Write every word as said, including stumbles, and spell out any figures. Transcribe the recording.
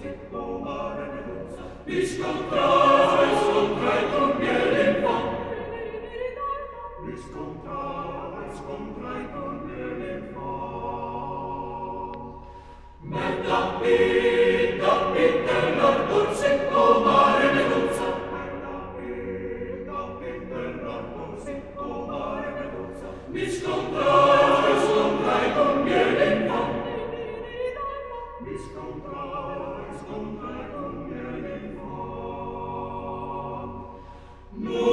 Mi scontrai, scontrai con miele in fan. Mi scontrai, scontrai con miele in fan. Me dammi, dammi dell'arbor secco, mare Medusa. Me dammi, dammi dell'arbor secco, mare Medusa. Mi scontrai, scontrai con miele in fan. Mi scontrai, scontrai con miele in fan. No.